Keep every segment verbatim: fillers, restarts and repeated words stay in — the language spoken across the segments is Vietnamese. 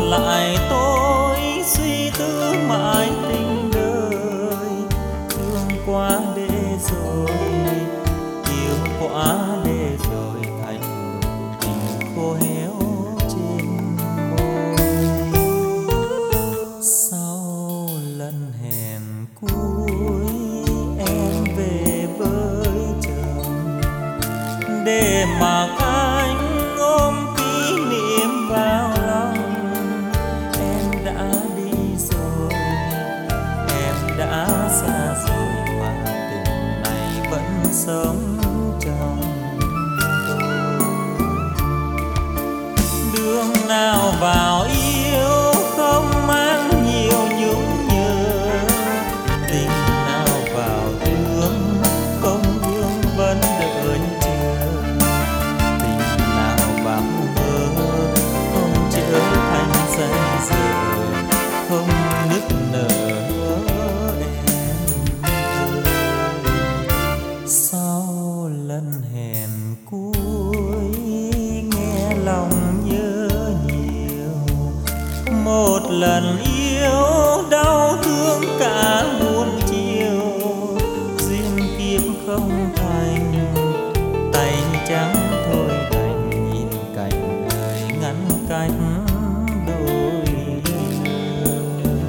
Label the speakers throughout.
Speaker 1: lại tôi suy tư mãi tình đời. Thương quá để rồi, yêu quá để rồi, thành nụ tình khô héo trên môi. Sau lần hẹn cuối em về với chồng, để mặc anh ôm kỷ niệm vào lòng. Em đã đi rồi, em đã xa rồi, mà tình này vẫn sống trong tôi. Đường nào vào yêu không mang nhiều nhung nhớ, tình nào vào thương không vương vẫn đợi chờ. Tình nào vào mơ không trở thành dây dưa, không nức nở em ơi. Sau lần hẹn cuối nghe lòng nhớ nhiều, một lần yêu đau thương cả muôn chiều. Duyên kiếp không thành, tay trắng thôi đành nhìn cảnh đời ngăn cách đôi người.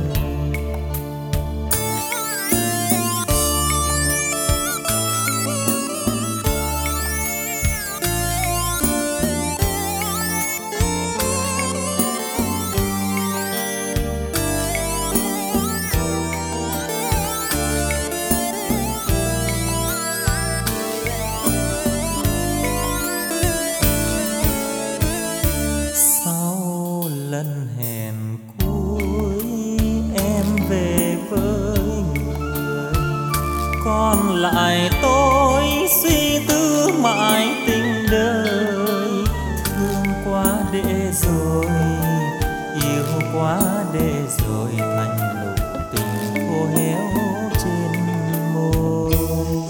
Speaker 1: Sau lần hẹn cuối em về với người, còn lại tôi suy tư mãi tình đời. Thương quá để rồi, yêu quá để rồi, thành nụ tình khô héo trên môi.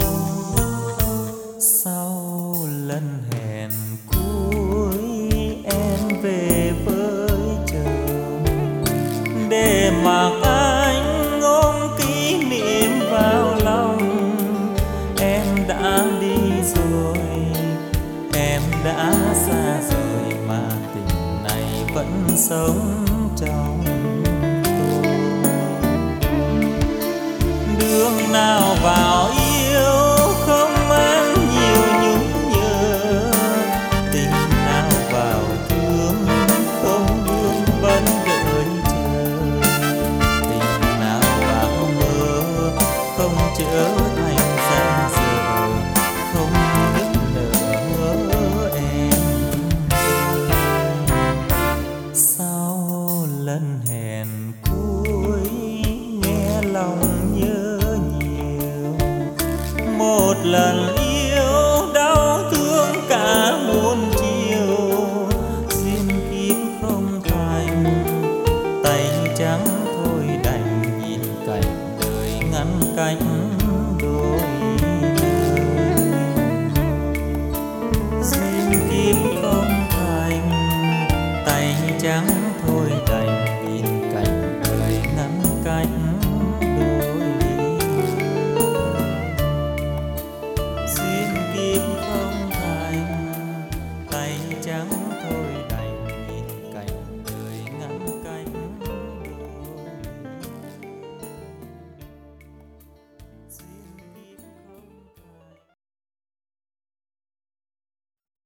Speaker 1: Sau lần hẹn cuối em về với chồng, để mặc anh ôm kỷ niệm vào lòng. Em đã đi rồi, em đã xa rồi, mà tình này vẫn sống trong tôi. Đường nào vào yêu không mang nhiều nhung nhớ, tình nào vào thương không vương vẫn đợi chờ. Tình nào vào mơ không trở thành dây dưa, không nức nở em ơi. Sau lần hẹn cuối nghe lòng nhớ nhiều, một lần yêu đau thương cả muôn chiều. Duyên kiếp không thành, tay trắng thôi đành nhìn cảnh đời ngăn cách đôi người. Duyên kiếp không thành, tay trắng thôi đành nhìn cảnh đời ngăn cách